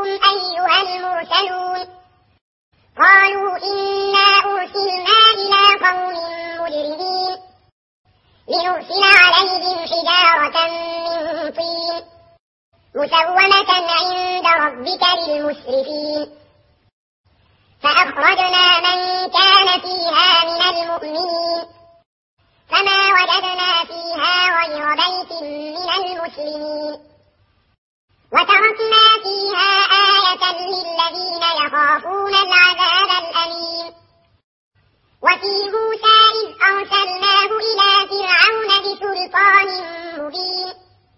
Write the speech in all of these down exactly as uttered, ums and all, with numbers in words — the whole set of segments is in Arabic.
أنتم أيها المرسلون قالوا إنا أرسلنا إلى قوم مجرمين لنرسل عليهم حجارة من طين مسومة عند ربك للمسرفين فأخرجنا من كان فيها من المؤمنين فما وجدنا فيها غير بيت من المسلمين وتركنا فيها آية للذين يخافون العذاب الأليم وفي موسى إذ أرسلناه إلى فرعون بسلطان مبين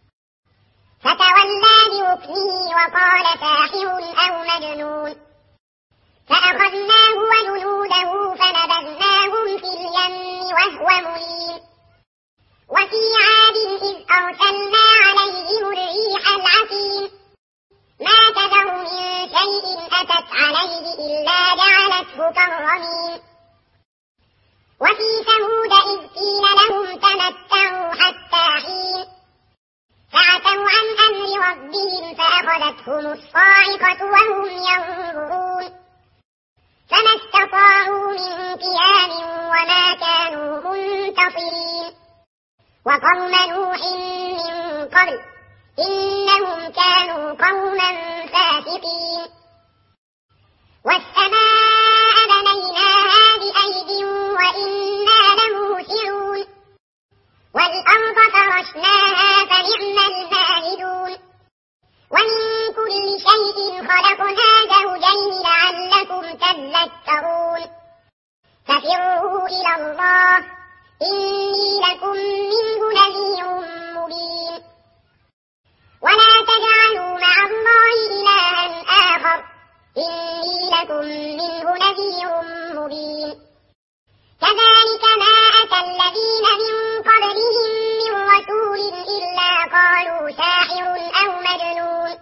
فتولى بركنه وقال ساحر أو مجنون فأخذناه وجنوده فنبذناهم في اليم وهو مليم وفي عاد إذ أرسلنا عليهم الريح العقيم ما تذر من شيء أتت عليه إلا جعلته كالرميم وفي ثمود إذ قيل لهم تمتعوا حتى حين فعتوا عن أمر ربهم فأخذتهم الصاعقة وهم ينظرون فما استطاعوا من قيام وما كانوا منتصرين وقوم نوح من قبل إنهم كانوا قوما فاسقين والسماء بنيناها بأيد وإنا لموسعون والأرض فرشناها فنعم الماهدون ومن كل شيء خلقنا زوجين لعلكم تذكرون ففروا إلى الله إني لكم منه نذير مبين ولا تجعلوا مع الله إلها آخر إني لكم منه نذير مبين كذلك ما أتى الذين من قبلهم من رسول إلا قالوا ساحر أو مجنون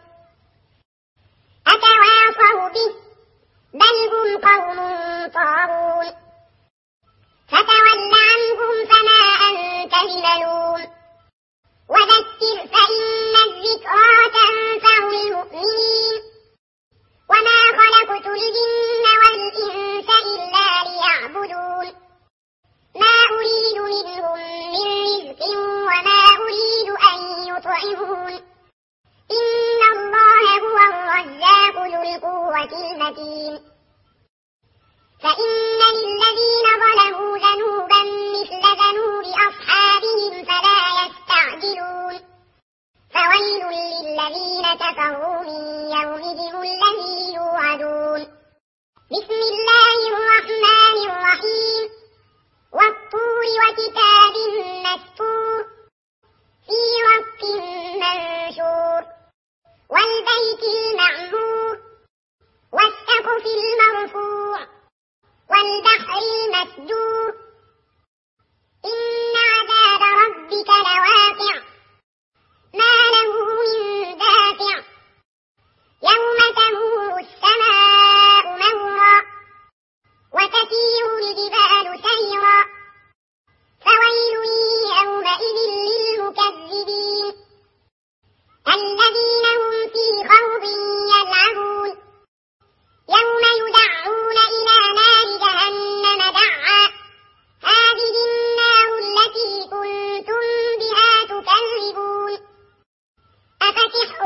أتواصوا به بل هم قوم طاغون فتول عنهم فما أنت بملوم وذكر فإن الذكرى تنفع المؤمنين وما خلقت الجن والإنس إلا ليعبدون ما أريد منهم من رزق وما أريد أن يطعمون إن الله هو الرزاق ذو القوة المتين فإن للذين ظلموا ذنوبا مثل ذنوب أصحابهم فلا يستعجلون فويل للذين كفروا من يومهم الذي يوعدون بسم الله الرحمن الرحيم والطور وكتاب مسطور في رق منشور والبيت المعمور والسقف المرفوع والبحر المسجور إن عذاب ربك لواقع ما له من دافع يوم تمور السماء مورا وتسير الجبال سيرا فويل يومئذ للمكذبين الذين هم في خوض يلعبون يوم يدعون إلى نار جهنم دعا هذه النار التي كنتم بها تكذبون أفسحر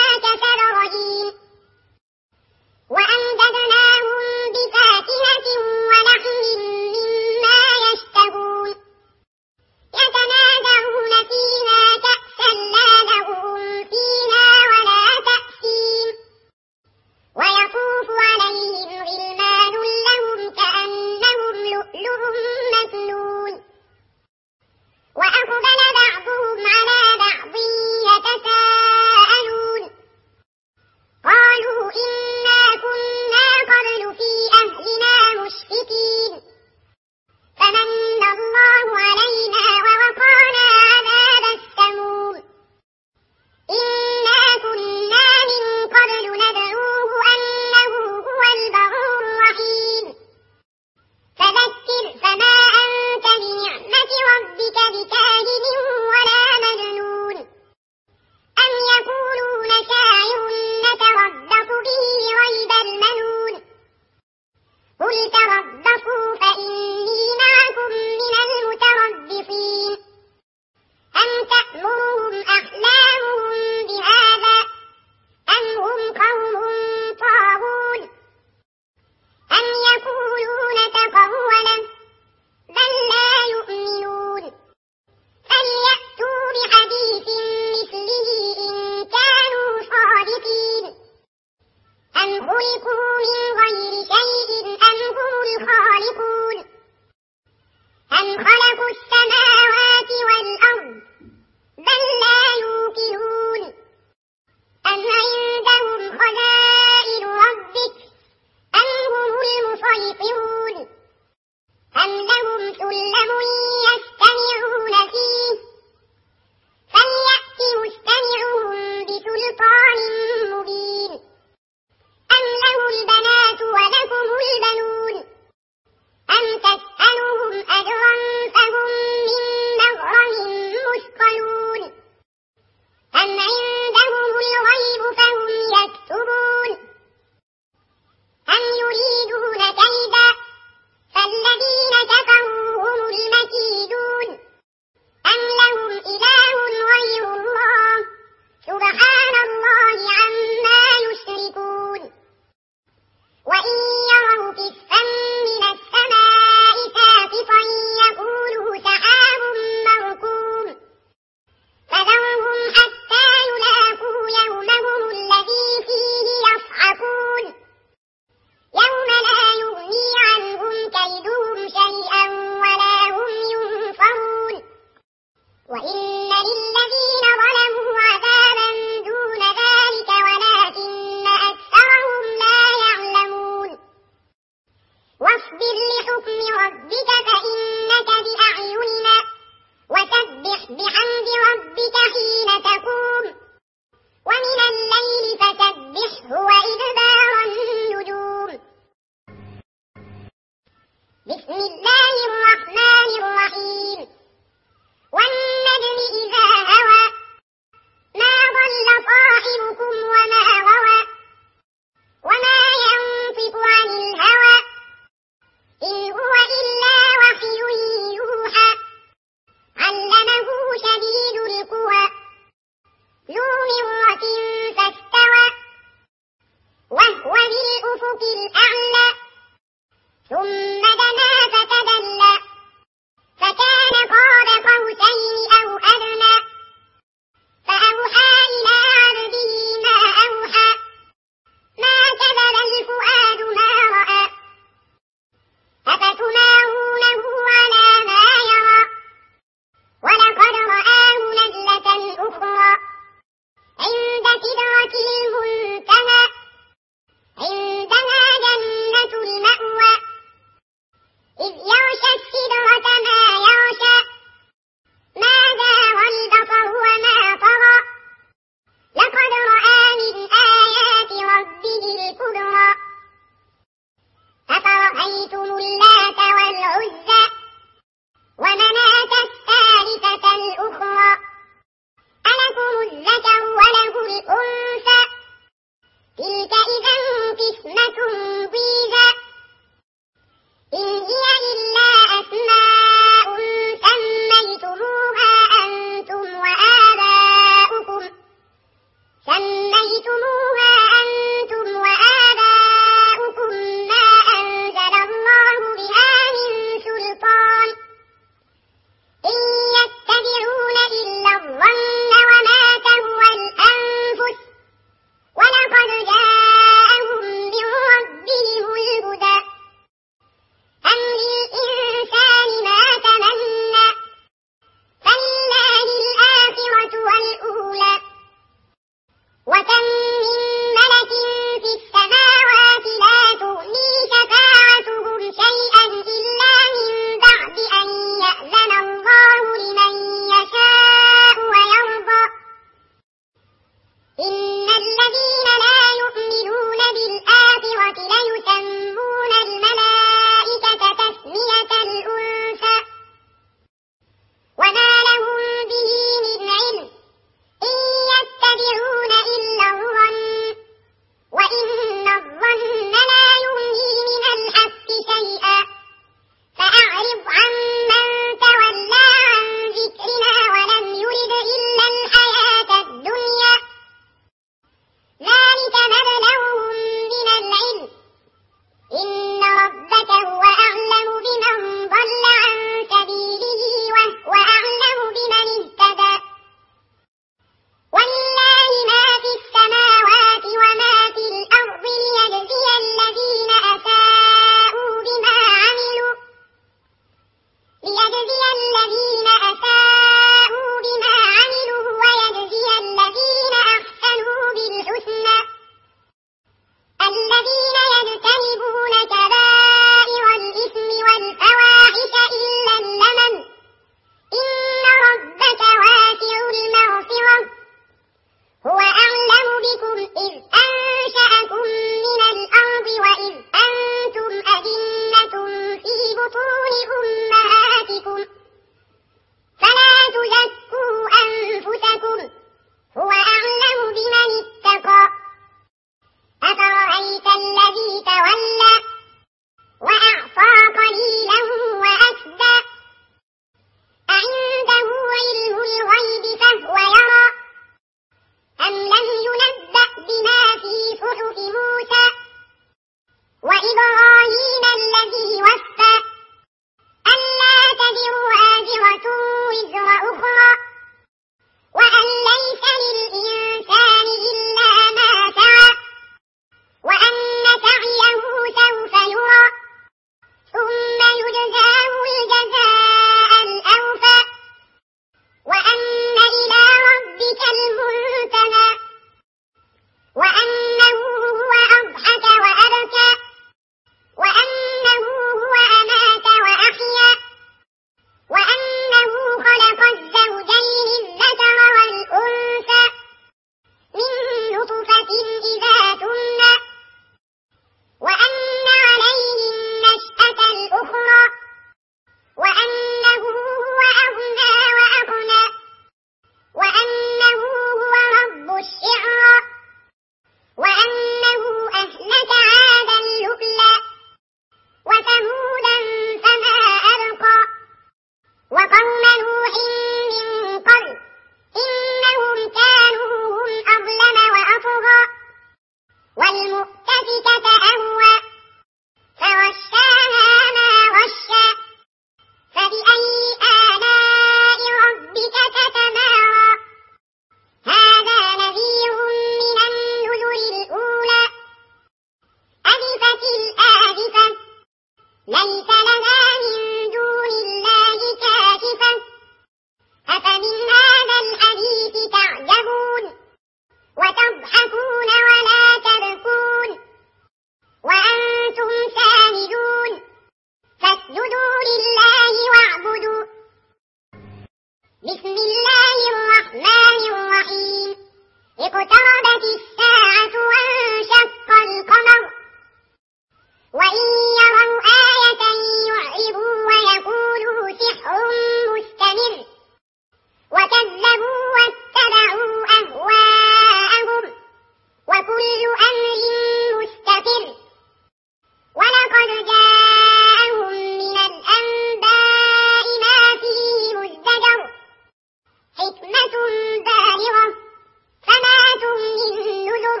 بسم الله الرحمن الرحيم اقتربت الساعة وانشق القمر وإن يروا آية يعرضوا ويقولوا سحر مستمر وكذبوا واتبعوا أهواءهم وكل أمر مستقر ولقد جاءهم من الأنباء ما فيه مزدجر حكمة بالغة فما تغني النذر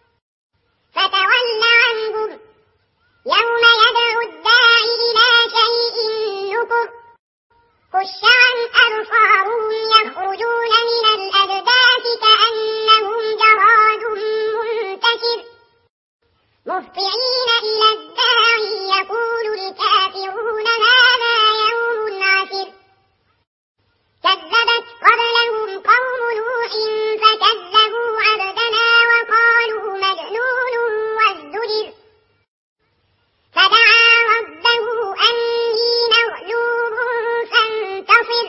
فتول عنهم يوم يدعو الداعي إلى شيء نكر خش عن أبصارهم يخرجون من الأجداث كأنهم جراد منتشر مهطعين إلى الداعي يقول الكافرون هذا يوم عسر كذبت قبلهم قوم نوح فكذبوا عبدنا وقالوا مجنون وازدجر فدعا ربه أني مغلوب فانتصر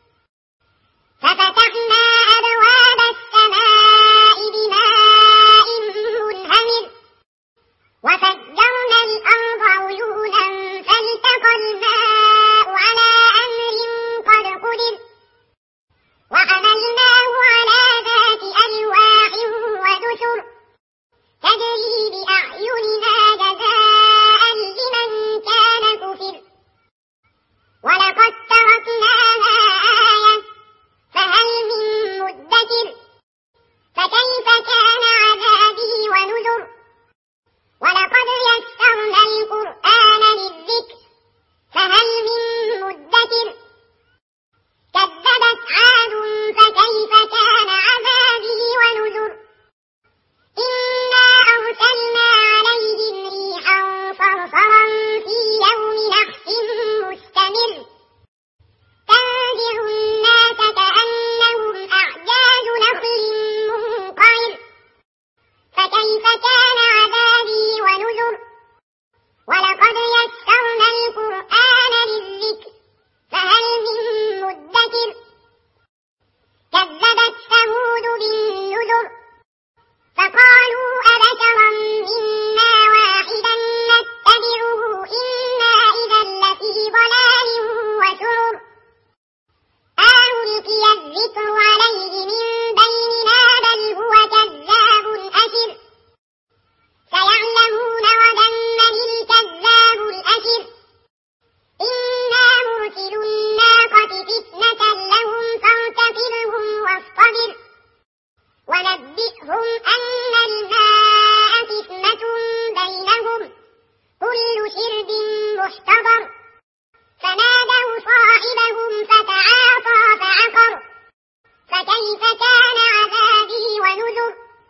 ففتحنا أبواب السماء بماء منهمر وفجرنا الأرض عيونا فالتقى الماء على أمر قد قدر وحملناه على ذات ألواح ودسر تجري بأعيننا جزاء لمن كان كفر ولقد تركناها آية فهل من مدكر فكيف كان عذابي ونذر ولقد يسرنا القرآن للذكر فهل من مدكر كذبت عاد فكيف كان عذابي ونذر إنا أرسلنا عليهم ريحا صرصرا في يوم نحس مستمر تنزع الناس كأنهم أعجاز نخل منقعر فكيف كان عذابي ونذر ولقد يسرنا القرآن للذكر فهل من مدكر كذبت ثمود بالنذر فقالوا أبشرا منا واحدا نتبعه إنا إذا لفي ضلال وسعر ألقي الذكر عليه من بيننا بل هو كذاب أشر سيعلمون غدا من الكذاب الأشر إنا مرسل الناقة فتنة لهم فارتقبهم واصطبر ونبئهم أن الماء قسمة بينهم كل شرب محتضر فنادوا صاحبهم فتعاطى فعقر فكيف كان عذابي ونذر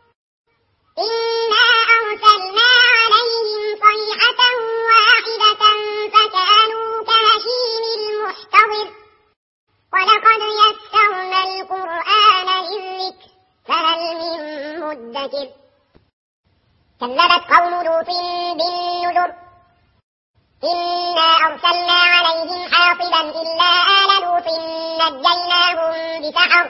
إنا أرسلنا عليهم صيحة واحدة فكانوا كهشيم المحتضر ولقد يسرنا القرآن للذكر فهل من مدكر كذبت قوم لوط بالنذر إنا أرسلنا عليهم حاصبا إلا آل لوط نجيناهم بسحر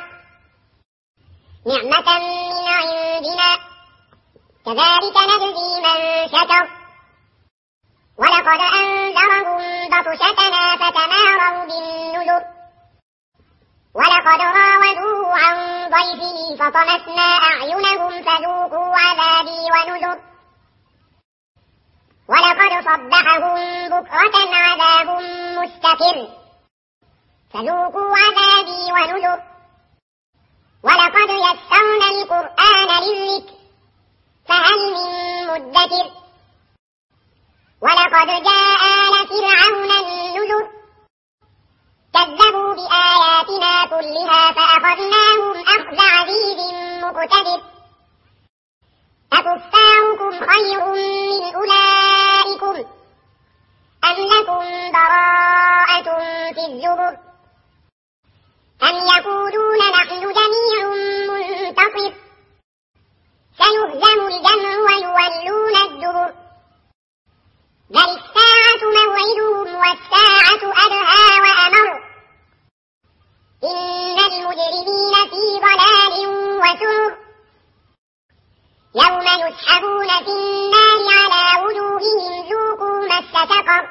نعمة من عندنا كذلك نجزي من شكر ولقد أنذرهم بطشتنا فتماروا بالنذر ولقد راودوه عن ضيفه فطمسنا أعينهم فذوقوا عذابي ونذر ولقد صبحهم بكرة عذاب مستقر فذوقوا عذابي ونذر ولقد يسرنا القرآن للذكر فهل من مدكر ولقد جاء آل فرعون النذر كذبوا بآياتنا كلها فأخذناهم أخذ عزيز مقتدر أكفاركم خير من أولئكم أم لكم براءة في الزبر أم يقولون نحن جميع منتصر سيهزم الجمع ويولون الدبر بل الساعة موعدهم والساعة أدهى وأمر إن يسحبون في النار على وجوههم ذوقوا مس سقر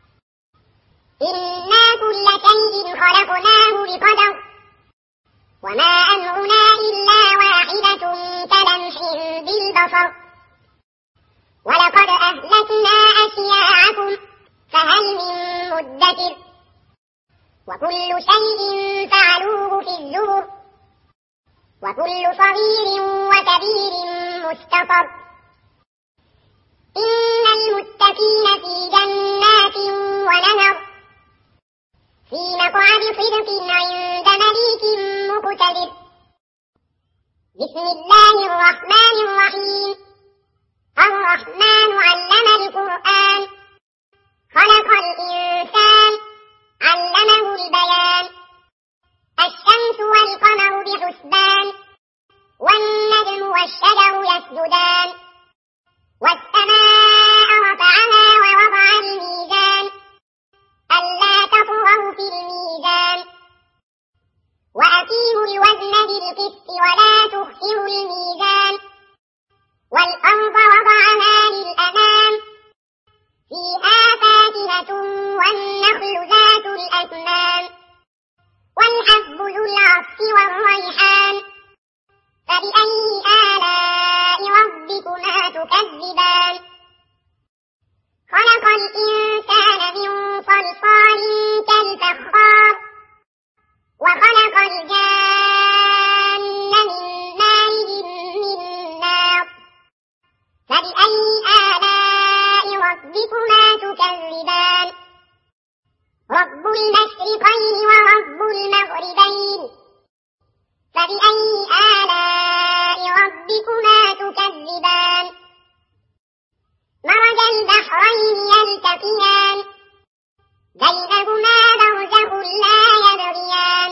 إنا كل شيء خلقناه بقدر وما أمرنا إلا واحدة كلمح بالبصر ولقد أهلكنا أشياعكم فهل من مدكر وكل شيء فعلوه في الزبر وكل صغير وكبير مستطر إن المتقين في جنات ونهر في مقعد صدق عند مليك مقتدر بسم الله الرحمن الرحيم الرحمن علم القرآن خلق الإنسان علمه البيان الشمس والقمر بحسبان والنجم والشجر يسجدان والسماء رفعها ووضع الميزان ألا تطغوا في الميزان وأقيموا الوزن بالقسط ولا تخسروا الميزان والأرض وضعها للأنام فيها فاكهة والنخل ذات الأكمام والحب ذو العصف والريحان فبأي آلاء ربكما تكذبان خلق الإنسان من صلصال كالفخار وخلق الجان من مارج من نار فبأي آلاء ربكما تكذبان رب المشرقين ورب المغربين فبأي آلاء ربكما تكذبان مرج البحرين يلتقيان بينهما برزخ لا يبغيان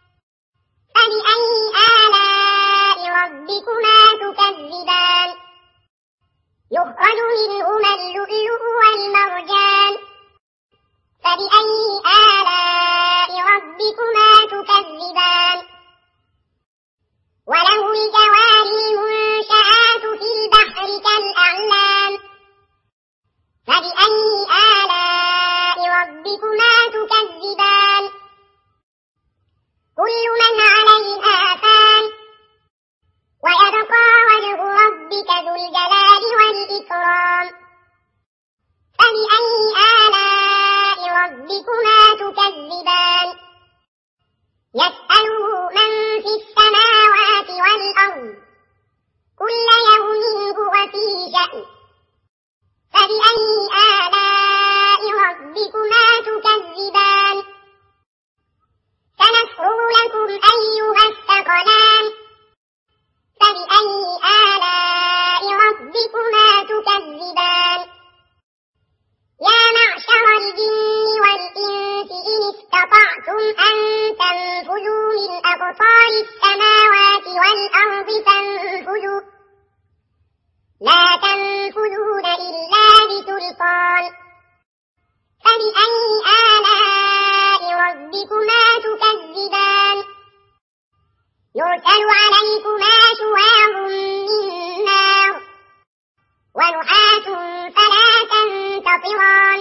فبأي آلاء ربكما تكذبان يخرج منهما اللؤلؤ والمرجان فبأي آلاء ربكما تكذبان وله الجوار المنشآت في البحر كالأعلام فبأي آلاء ربكما تكذبان كل من عليها فان ويبقى وجه ربك ذو الجلال والإكرام فبأي آلاء ربكما تكذبان يسأله من في السماوات والأرض كل يوم هو في شأن فبأي آلاء ربكما تكذبان سنفرغ لكم أيها الثقلان فبأي آلاء ربكما تكذبان يا معشر الجن والإنس إن استطعتم أن تنفذوا من أقطار السماوات والأرض فانفذوا لا تنفذون إلا بسلطان فبأي آلاء ربكما تكذبان يرسل عليكما شواظ من نار ونحاس فلا تنتصران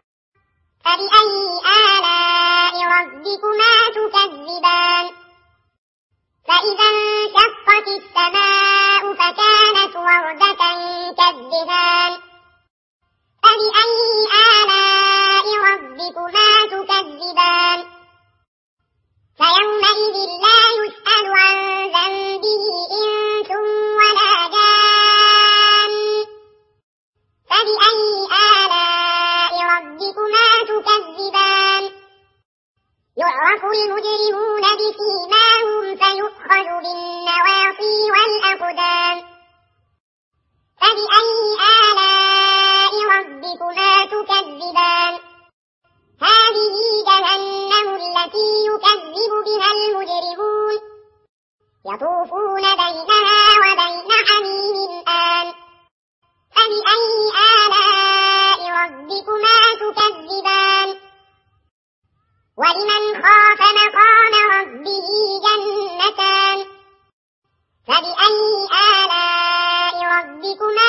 فبأي آلاء ربكما تكذبان فإذا انشقت السماء فكانت وردة كالدهان فبأي آلاء ربكما تكذبان فيومئذ لا يسأل عن ذنبه إنس ولا جان فبأي آلاء ربكما تكذبان يعرف المجرمون بسيماهم فيؤخذ بالنواصي والأقدام فبأي آلاء ربكما تكذبان هذه جهنم التي يكذب بها المجرمون يطوفون بينها وبين حميم آن فبأي آلاء ربكما تكذبان ولمن خاف مقام ربه جنتان فبأي آلاء ربكما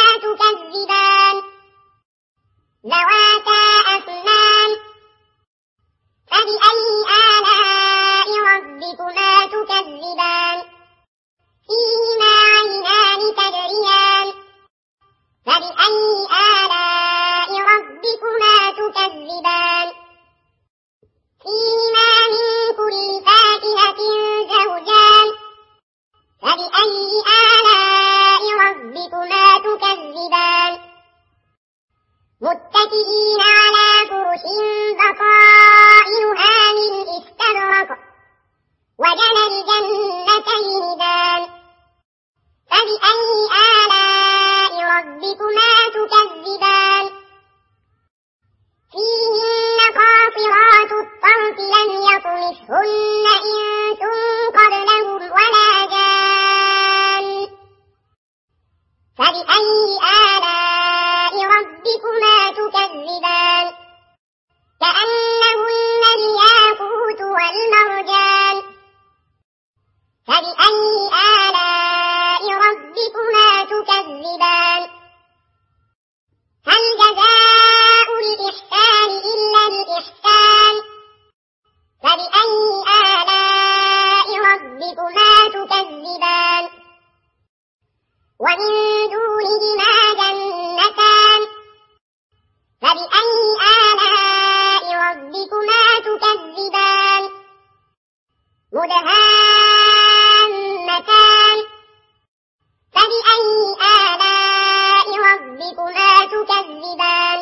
مدهامتان فبأي آلاء ربكما تكذبان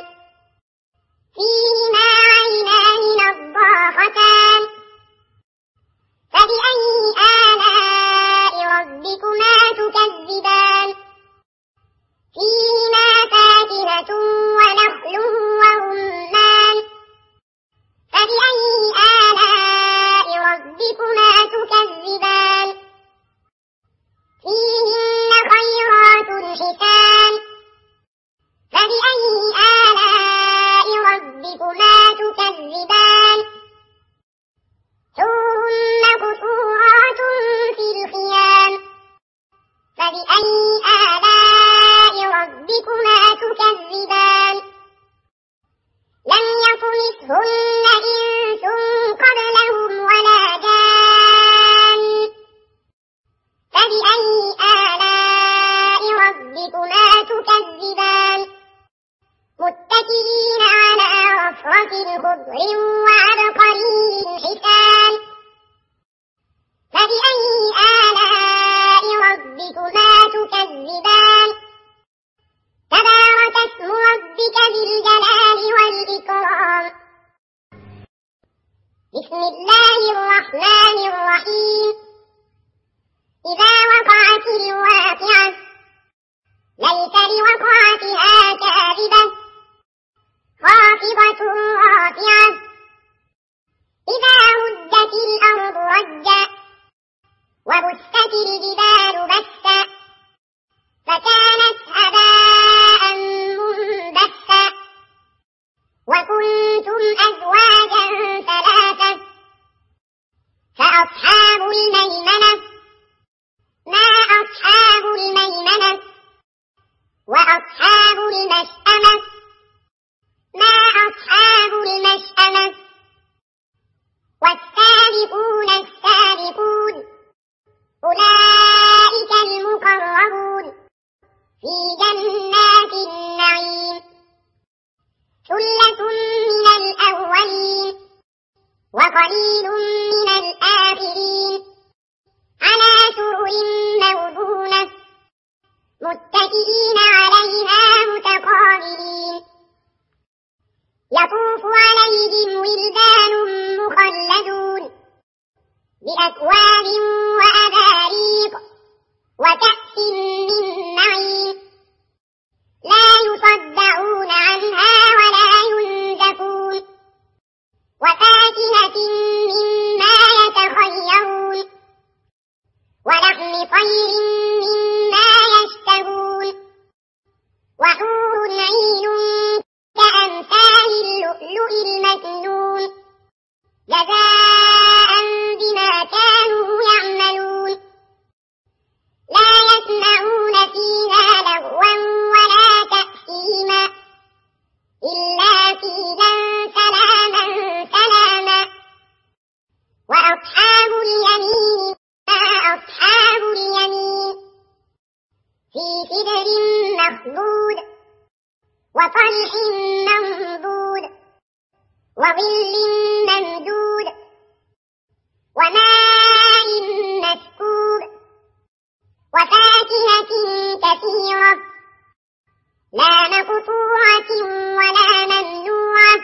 فيهما عينان نضاختان فبأي آلاء ربكما تكذبان فيهما فاكهة ونخل ورمان فبأي آلاء ربكما تكذبان فيهن خيرات حسان فبأي آلاء ربكما تكذبان حور مقصورات في الخيام فبأي آلاء ربكما تكذبان لم يطمثهن إنس قبلهم ولا جان فبأي آلاء ربكما تكذبان متكئين على رفرف خضر وعبقري حسان فبأي آلاء ربكما تكذبان تبارك اسم ربك ذي الجلال والإكرام بسم الله الرحمن الرحيم إذا وقعت الواقعة ليس لوقعتها كاذبة خافضة رافعة إذا رجت الأرض رجا وبست الجبال بسا فكانت هباء منبثا وكنتم أزواجا ثلاثة فأصحاب الميمنة ما أصحاب الميمنة وأصحاب المشأمة ما أصحاب المشأمة والسابقون السابقون أولئك المقربون في جنات النعيم ثلة من الأولين وقليل من الآخرين على سرر موضونة متكئين عليها متقابلين يطوف عليهم ولدان مخلدون بأكواب وأباريق وكأس من معين لا يصدعون عنها ولا ينزفون وفاكهة مما يتخيرون ولحم طير مما يشتهون وحور عين كأمثال اللؤلؤ المكنون جزاء بما كانوا يعملون لا يسمعون فيها لغوا ولا تأثيما إلا قيلا سلاما سلاما وأصحاب اليمين ما أصحاب اليمين في سدر مخضود وطلح منضود وظل ممدود وماء مسكوب وفاكهة كثيرة لا مقطوعة ولا ممنوعة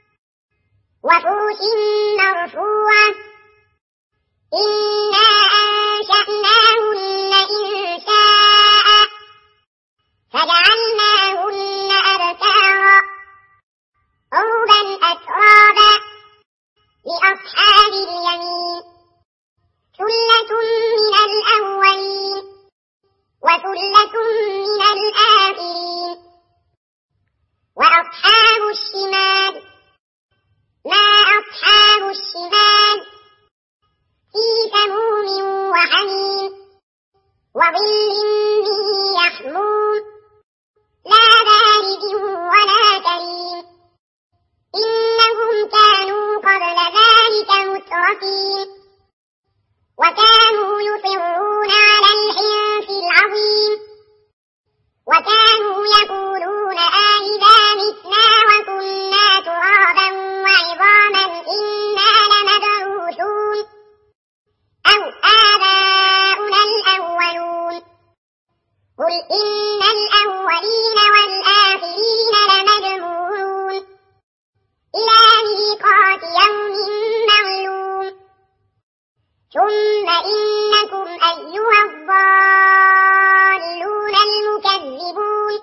وفرش مرفوعة إنا أنشأناهن إنشاء فجعلناهن أبكارا عربا أترابا لأصحاب اليمين ثلة من الأولين وثلة من الآخرين وأصحاب الشمال ما أصحاب الشمال في سموم وحميم وظل به يحموم لا بارد ولا كريم إنهم كانوا قبل ذلك مترفين وكانوا يصرون على الحنث العظيم وكانوا يقولون آئذا متنا وكنا ترابا وعظاما إنا لمبعوثون إنكم أيها الضالون المكذبون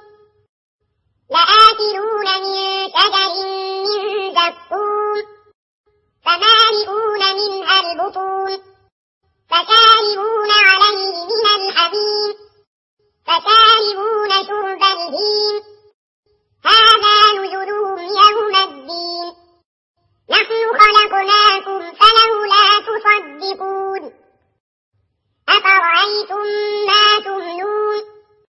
لآكلون من شجر من زقوم فمالئون منها البطون فشاربون عليه من الحميم فشاربون شرب الهيم هذا نزلهم يوم الدين نحن خلقناكم فلولا تصدقون أفرأيتم ما تمنون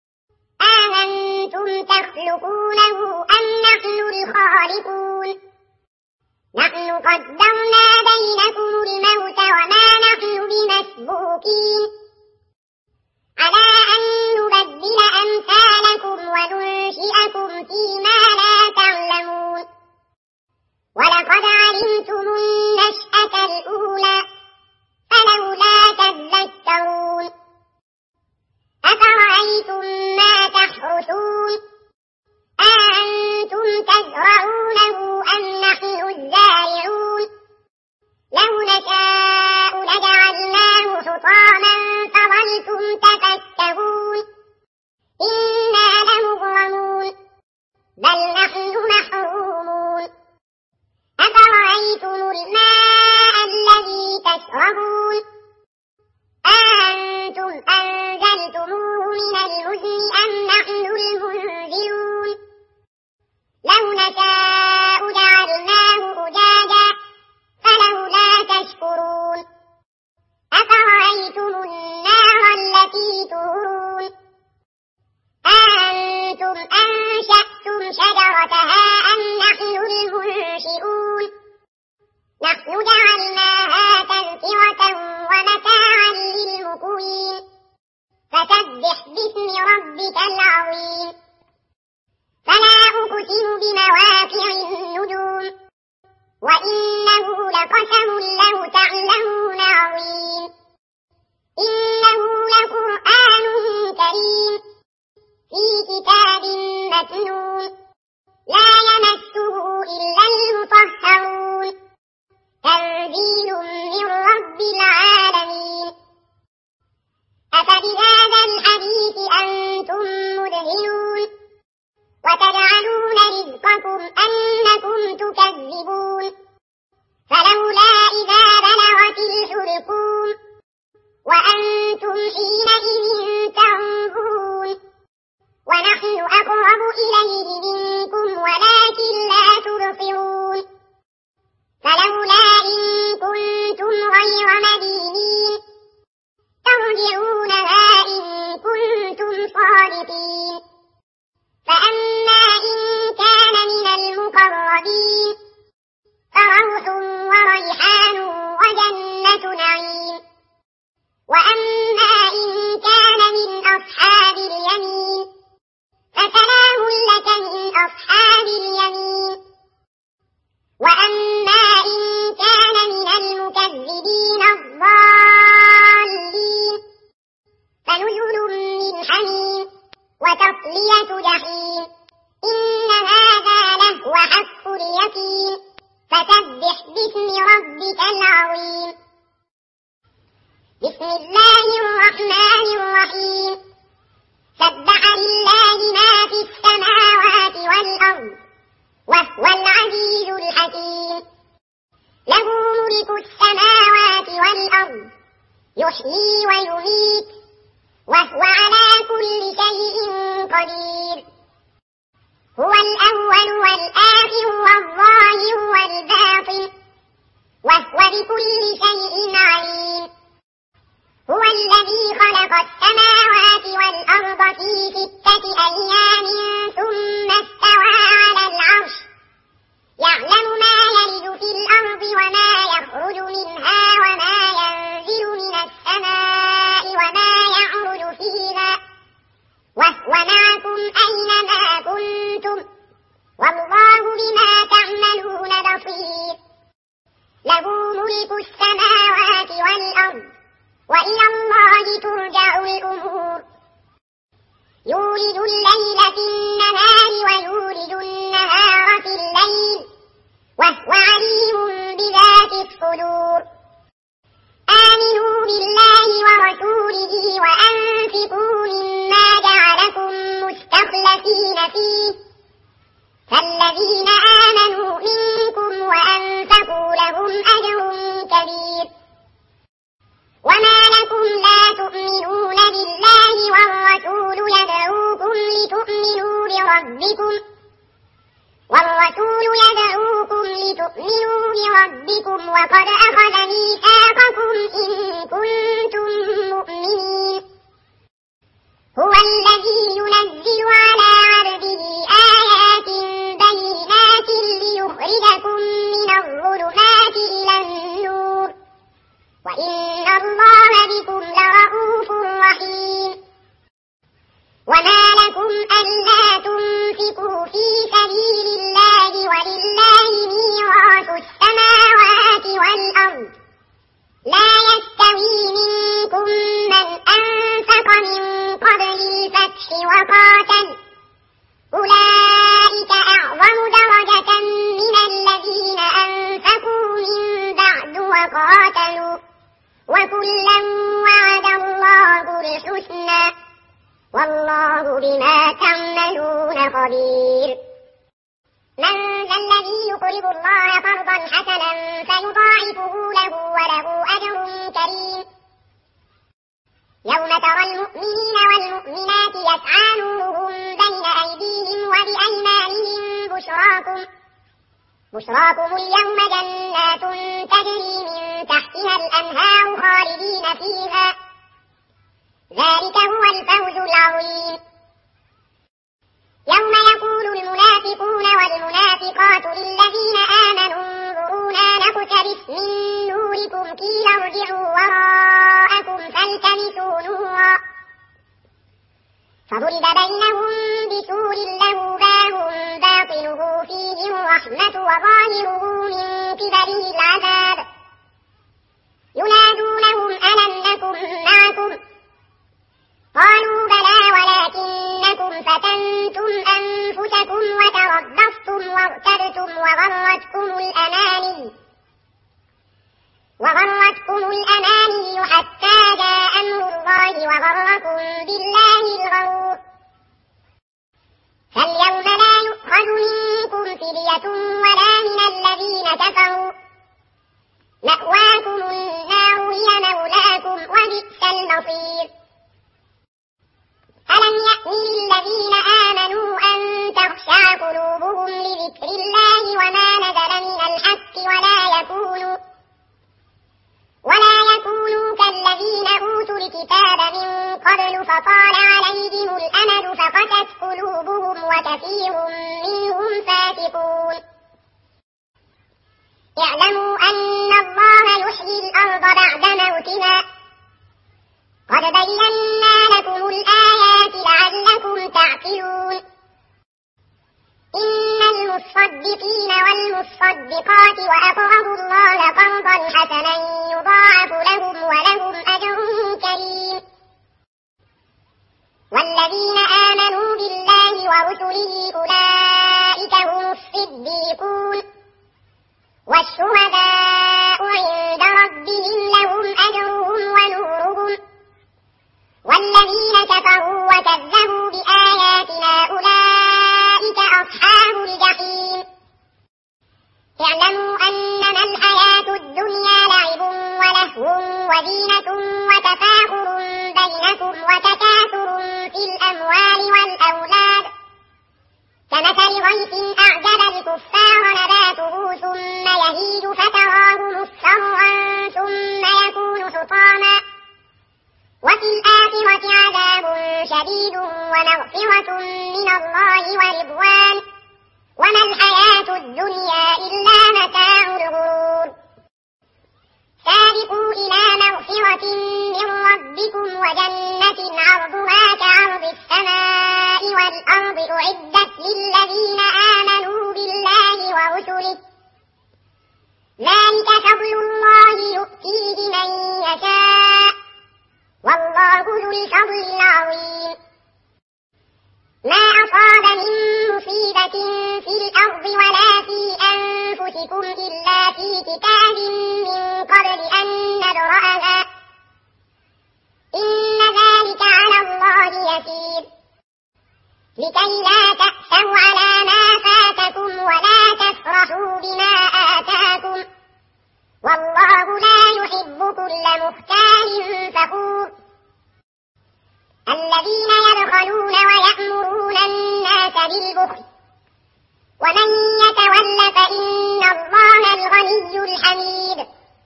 أأنتم تخلقونه أم نحن الخالقون نحن قدرنا بينكم الموت وما نحن بمسبوقين على أن نبدل أمثالكم وننشئكم فيما لا تعلمون ولقد علمتم النشأة الأولى فلولا تذكرون أفرأيتم ما تحرثون أأنتم تزرعونه أم نحن الزارعون لو نشاء لجعلناه حطاما فظلتم تفكهون إنا لمغرمون بل نحن محرومون أفرأيتم الماء الذي تشربون أأنتم أنزلتموه من المزن أم نحن المنزلون لو نشاء جعلناه أجاجا فلولا تشكرون أفرأيتم النار التي تورون أأنتم أنشأتم شجرتها أم نحن المنشئون نحن جعلناها تذكرة ومتاعا للمقوين فسبح باسم ربك العظيم فلا أقسم بمواقع النجوم وإنه لقسم لو تعلمون عظيم إنه لقرآن كريم في كتاب مكنون لا يمسه إلا المطهرون تنزيل من رب العالمين أفبهذا الحديث أنتم مدهنون وتجعلون رزقكم أنكم تكذبون فلولا إذا بلغت الحلقوم وأنتم حينئذ تنظرون ونحن أقرب إليه منكم ولكن لا تبصرون فلولا إن كنتم غير مدينين ترجعونها إن كنتم صادقين فأما إن كان من المقربين فروح وريحان وجنة نعيم وأما إن كان من أصحاب اليمين فسلام لك من أصحاب اليمين وأما إن كان من المكذبين الضالين فنزل من حميم وتصلية جحيم إن هذا لهو حق اليقين فسبح باسم ربك العظيم بسم الله الرحمن الرحيم سبح لله ما في السماوات والأرض وهو العزيز الحكيم له ملك السماوات والأرض يحيي ويميت وهو على كل شيء قدير هو الأول والآخر والظاهر والباطن وهو بكل شيء عليم هو الذي خلق السماوات والأرض في ستة أيام ثم استوى على العرش يعلم ما يلج في الأرض وما يخرج منها وما ينزل من السماء وما يعرج فيها وهو معكم أينما كنتم والله بما تعملون بصير له ملك السماوات والأرض وإلى الله ترجع الأمور يولد الليل في النهار ويولد النهار في الليل وهو عليم بذات الصدور آمنوا بالله بربكم والرسول يدعوكم لتؤمنوا بربكم وقد أخذ ميثاقكم إن كنتم مؤمنين هو الذي ينزل على عبده آيات بينات ليخرجكم من الظلمات إلى النور وإن الله بكم لرءوف رحيم وما لكم ألا تنفقوا في سبيل الله ولله ميراث السماوات والأرض لا يستوي منكم من أنفق من قبل الفتح وقاتل أولئك أعظم درجة من الذين أنفقوا من بعد وقاتلوا وكلا وعد الله الحسنى والله بما تعملون خبير من ذا الذي يقرض الله قرضا حسنا فيضاعفه له وله أجر كريم يوم ترى المؤمنين والمؤمنات يسعى نورهم بين أيديهم وبأيمانهم بشراكم بشراكم اليوم جنات تجري من تحتها الأنهار خالدين فيها ذلك هو الفوز العظيم يوم يقول المنافقون والمنافقات للذين آمنوا انظرونا نقتبس من نوركم قيل ارجعوا وراءكم فالتمسوا نورا فضرب بينهم بسور له باب باطنه فيه الرحمة وظاهره من قبله العذاب ينادونهم ألم نكن معكم قالوا بلى ولكنكم فتنتم أنفسكم وتربصتم وارتبتم وغرتكم الأماني وغرتكم الأماني حتى جاء أمر الله وغركم بالله الغرور فاليوم لا يؤخذ منكم فدية ولا من الذين كفروا مأواكم النار هي مولاكم وبئس المصير ألم يأن للذين آمنوا أن تخشع قلوبهم لذكر الله وما نزل من الحق ولا يكونوا ولا يكونوا كالذين أوتوا الكتاب من قبل فطال عليهم الأمد فقست قلوبهم وكثير منهم فاسقون اعلموا أن الله يحيي الأرض بعد موتها قد بينا لكم الآيات لعلكم تعقلون إن المصدقين والمصدقات وأقرضوا الله قرضا حسنا يضاعف لهم ولهم أجر كريم والذين آمنوا بالله ورسله أولئك هم الصديقون والشهداء عند ربهم لهم أجرهم ونورهم والذين كفروا وكذبوا بآياتنا أولئك أصحاب الجحيم اعلموا أنما الحياة الدنيا لعب ولهو وزينة وتفاخر بينكم وتكاثر في الأموال والأولاد كمثل غيث أعجب الكفار نباته ثم يهيج فتراه مصفرا ثم يكون حطاما وفي الآخرة عذاب شديد ومغفرة من الله ورضوان وما الحياة الدنيا إلا متاع الغرور سابقوا إلى مغفرة من ربكم وجنة عرضها كعرض السماء والأرض أعدت للذين آمنوا بالله ورسله ذلك فضل الله يؤتيه من يشاء والله ذو الفضل العظيم ما أصاب من مصيبة في الأرض ولا في أنفسكم إلا في كتاب من قبل أن نبرأها إن ذلك على الله يسير لكي لا تأسوا على ما فاتكم ولا تفرحوا بما آتاكم والله لا يحب كل مختال فخور الذين يبخلون ويأمرون الناس بالبخل ومن يتول فإن الله الغني الحميد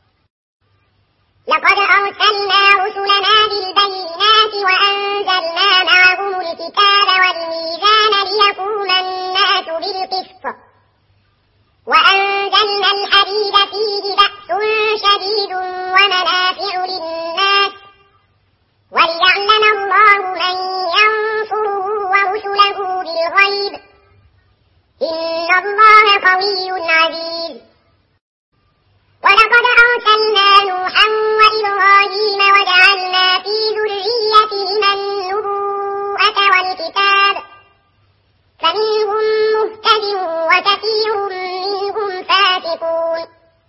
لقد أرسلنا رسلنا بالبينات وأنزلنا معهم الكتاب والميزان ليقوم الناس بالقسط وأنزلنا الحديد فيه بأس شديد ومنافع للناس وليعلم الله من ينصره ورسله بالغيب إن الله قوي عزيز ولقد أرسلنا نوحا وإبراهيم وجعلنا في ذريتهما النبوءة والكتاب فمنهم مهتد وكثير منهم فاسقون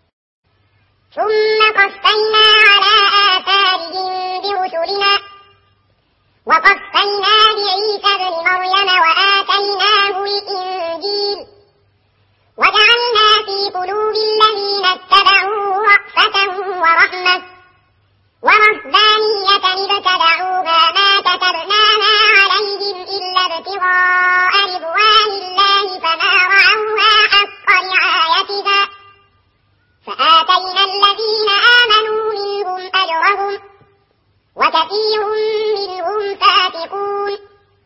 ثم قفينا على آثارهم برسلنا وقفينا بعيسى ابن مريم وآتيناه الإنجيل وجعلنا في قلوب الذين اتبعوه رأفة ورحمة ورهبانية ابتدعوها ما كتبناها عليهم إلا ابتغاء رضوان الله فما رعوها حق رعايتها فآتينا الذين آمنوا منهم أجرهم وكثير منهم فاسقون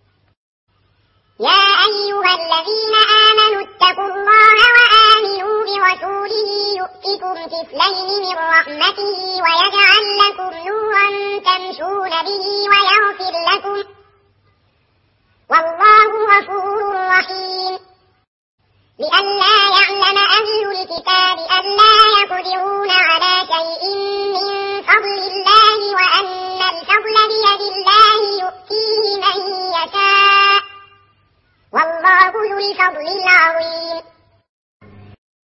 يا أيها الذين آمنوا اتقوا الله وآمنوا برسوله يؤتكم كفلين من رحمته ويجعل لكم نورا تمشون به ويغفر لكم والله غفور رحيم لئلا يعلم أهل الكتاب ألا